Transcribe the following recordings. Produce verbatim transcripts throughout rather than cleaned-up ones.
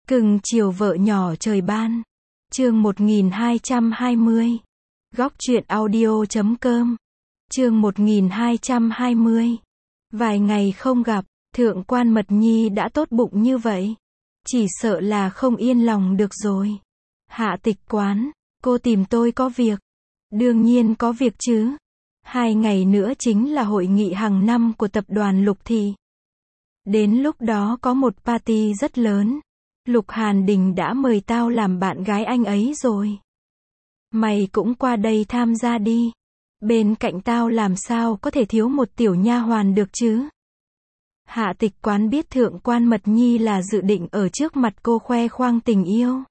Cưng chiều vợ nhỏ trời ban. Chương một nghìn hai trăm hai mươi. Góc truyện audio chấm com. Chương một nghìn hai trăm hai mươi. Vài ngày không gặp, thượng quan Mật Nhi đã tốt bụng như vậy. Chỉ sợ là không yên lòng được rồi. Hạ Tịch Quán, cô tìm tôi có việc. Đương nhiên có việc chứ. Hai ngày nữa chính là hội nghị hàng năm của tập đoàn Lục Thị. Đến lúc đó có một party rất lớn. Lục Hàn Đình đã mời tao làm bạn gái anh ấy rồi. Mày cũng qua đây tham gia đi. Bên cạnh tao làm sao có thể thiếu một tiểu nha hoàn được chứ. Hạ Tịch Quán biết thượng quan Mật Nhi là dự định ở trước mặt cô khoe khoang tình yêu.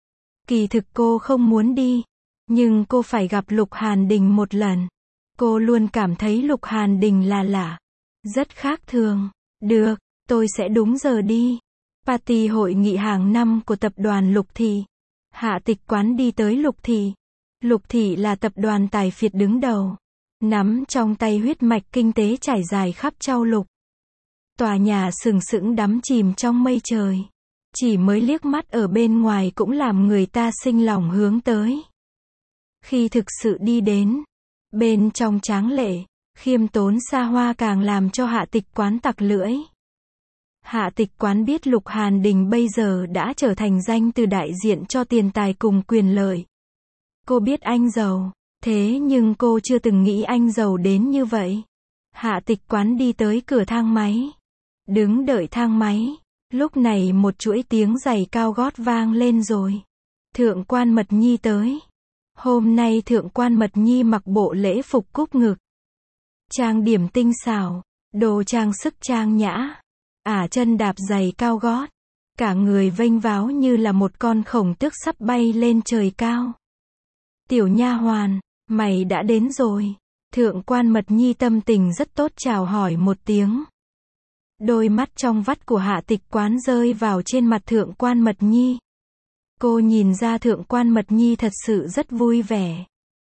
Kỳ thực cô không muốn đi. Nhưng cô phải gặp Lục Hàn Đình một lần. Cô luôn cảm thấy Lục Hàn Đình là lạ. Rất khác thường. Được, tôi sẽ đúng giờ đi. Party hội nghị hàng năm của tập đoàn Lục Thị. Hạ Tịch Quán đi tới Lục Thị. Lục Thị là tập đoàn tài phiệt đứng đầu. Nắm trong tay huyết mạch kinh tế trải dài khắp châu Lục. Tòa nhà sừng sững đắm chìm trong mây trời. Chỉ mới liếc mắt ở bên ngoài cũng làm người ta sinh lòng hướng tới. Khi thực sự đi đến, bên trong tráng lệ, khiêm tốn xa hoa càng làm cho Hạ Tịch Quán tặc lưỡi. Hạ Tịch Quán biết Lục Hàn Đình bây giờ đã trở thành danh từ đại diện cho tiền tài cùng quyền lợi. Cô biết anh giàu, thế nhưng cô chưa từng nghĩ anh giàu đến như vậy. Hạ Tịch Quán đi tới cửa thang máy. Đứng đợi thang máy. Lúc này một chuỗi tiếng giày cao gót vang lên rồi. Thượng quan Mật Nhi tới. Hôm nay thượng quan Mật Nhi mặc bộ lễ phục cúp ngực. Trang điểm tinh xảo, đồ trang sức trang nhã. Ả chân đạp giày cao gót. Cả người vênh váo như là một con khổng tước sắp bay lên trời cao. Tiểu nha hoàn, mày đã đến rồi. Thượng quan Mật Nhi tâm tình rất tốt chào hỏi một tiếng. Đôi mắt trong vắt của Hạ Tịch Quán rơi vào trên mặt thượng quan Mật Nhi. Cô nhìn ra thượng quan Mật Nhi thật sự rất vui vẻ.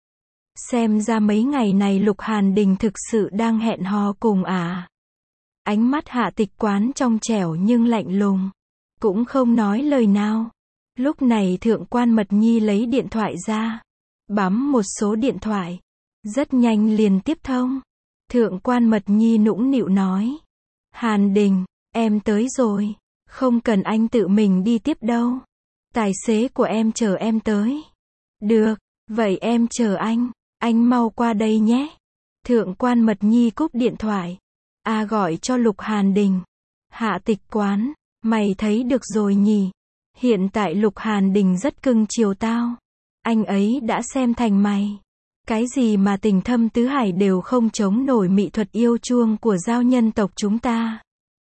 Xem ra mấy ngày này Lục Hàn Đình thực sự đang hẹn hò cùng ả. Ánh mắt Hạ Tịch Quán trong trẻo nhưng lạnh lùng. Cũng không nói lời nào. Lúc này thượng quan Mật Nhi lấy điện thoại ra. Bấm một số điện thoại. Rất nhanh liền tiếp thông. Thượng quan Mật Nhi nũng nịu nói. Hàn Đình, em tới rồi. Không cần anh tự mình đi tiếp đâu. Tài xế của em chờ em tới. Được, vậy em chờ anh. Anh mau qua đây nhé. Thượng quan Mật Nhi cúp điện thoại. A gọi cho Lục Hàn Đình. Hạ Tịch Quán, mày thấy được rồi nhỉ? Hiện tại Lục Hàn Đình rất cưng chiều tao. Anh ấy đã xem thành mày. Cái gì mà tình thâm tứ hải đều không chống nổi mỹ thuật yêu chuông của giao nhân tộc chúng ta.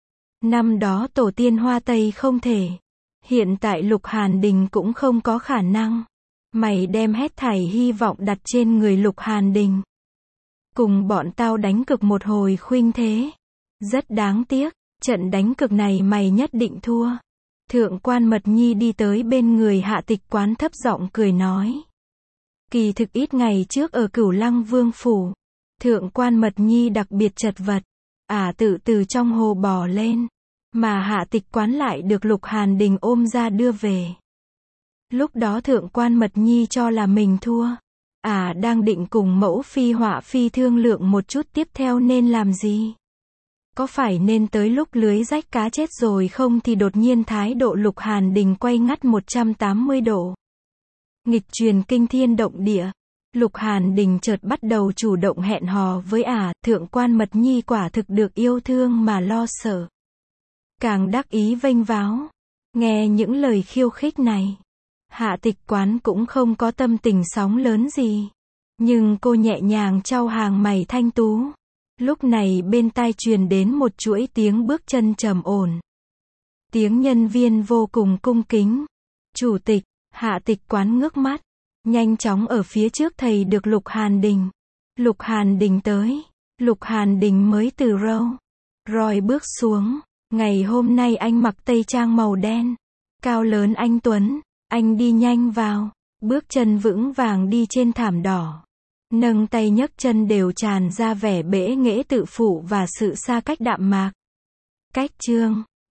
Năm đó tổ tiên Hoa Tây không thể. Hiện tại Lục Hàn Đình cũng không có khả năng. Mày đem hết thảy hy vọng đặt trên người Lục Hàn Đình. Cùng bọn tao đánh cực một hồi khuynh thế. Rất đáng tiếc, trận đánh cực này mày nhất định thua. Thượng quan Mật Nhi đi tới bên người Hạ Tịch Quán thấp giọng cười nói. Kỳ thực ít ngày trước ở Cửu Lăng Vương Phủ. Thượng quan Mật Nhi đặc biệt chật vật. Ả tự từ trong hồ bò lên. Mà Hạ Tịch Quán lại được Lục Hàn Đình ôm ra đưa về. Lúc đó thượng quan Mật Nhi cho là mình thua. Ả đang định cùng mẫu phi họa phi thương lượng một chút tiếp theo nên làm gì. Có phải nên tới lúc lưới rách cá chết rồi không thì đột nhiên thái độ Lục Hàn Đình quay ngắt một trăm tám mươi độ. Nghịch truyền kinh thiên động địa. Lục Hàn Đình chợt bắt đầu chủ động hẹn hò với ả. Thượng quan Mật Nhi quả thực được yêu thương mà lo sợ. Càng đắc ý vênh váo. Nghe những lời khiêu khích này. Hạ Tịch Quán cũng không có tâm tình sóng lớn gì. Nhưng cô nhẹ nhàng chau hàng mày thanh tú. Lúc này bên tai truyền đến một chuỗi tiếng bước chân trầm ổn. Tiếng nhân viên vô cùng cung kính. Chủ tịch. Hạ Tịch Quán ngước mắt. Nhanh chóng ở phía trước thầy được Lục Hàn Đình. Lục Hàn Đình tới. Lục Hàn Đình mới từ râu. Rồi bước xuống. Ngày hôm nay anh mặc tây trang màu đen. Cao lớn anh tuấn. Anh đi nhanh vào. Bước chân vững vàng đi trên thảm đỏ. Nâng tay nhấc chân đều tràn ra vẻ bẽ nghễ tự phụ và sự xa cách đạm mạc. Cách chương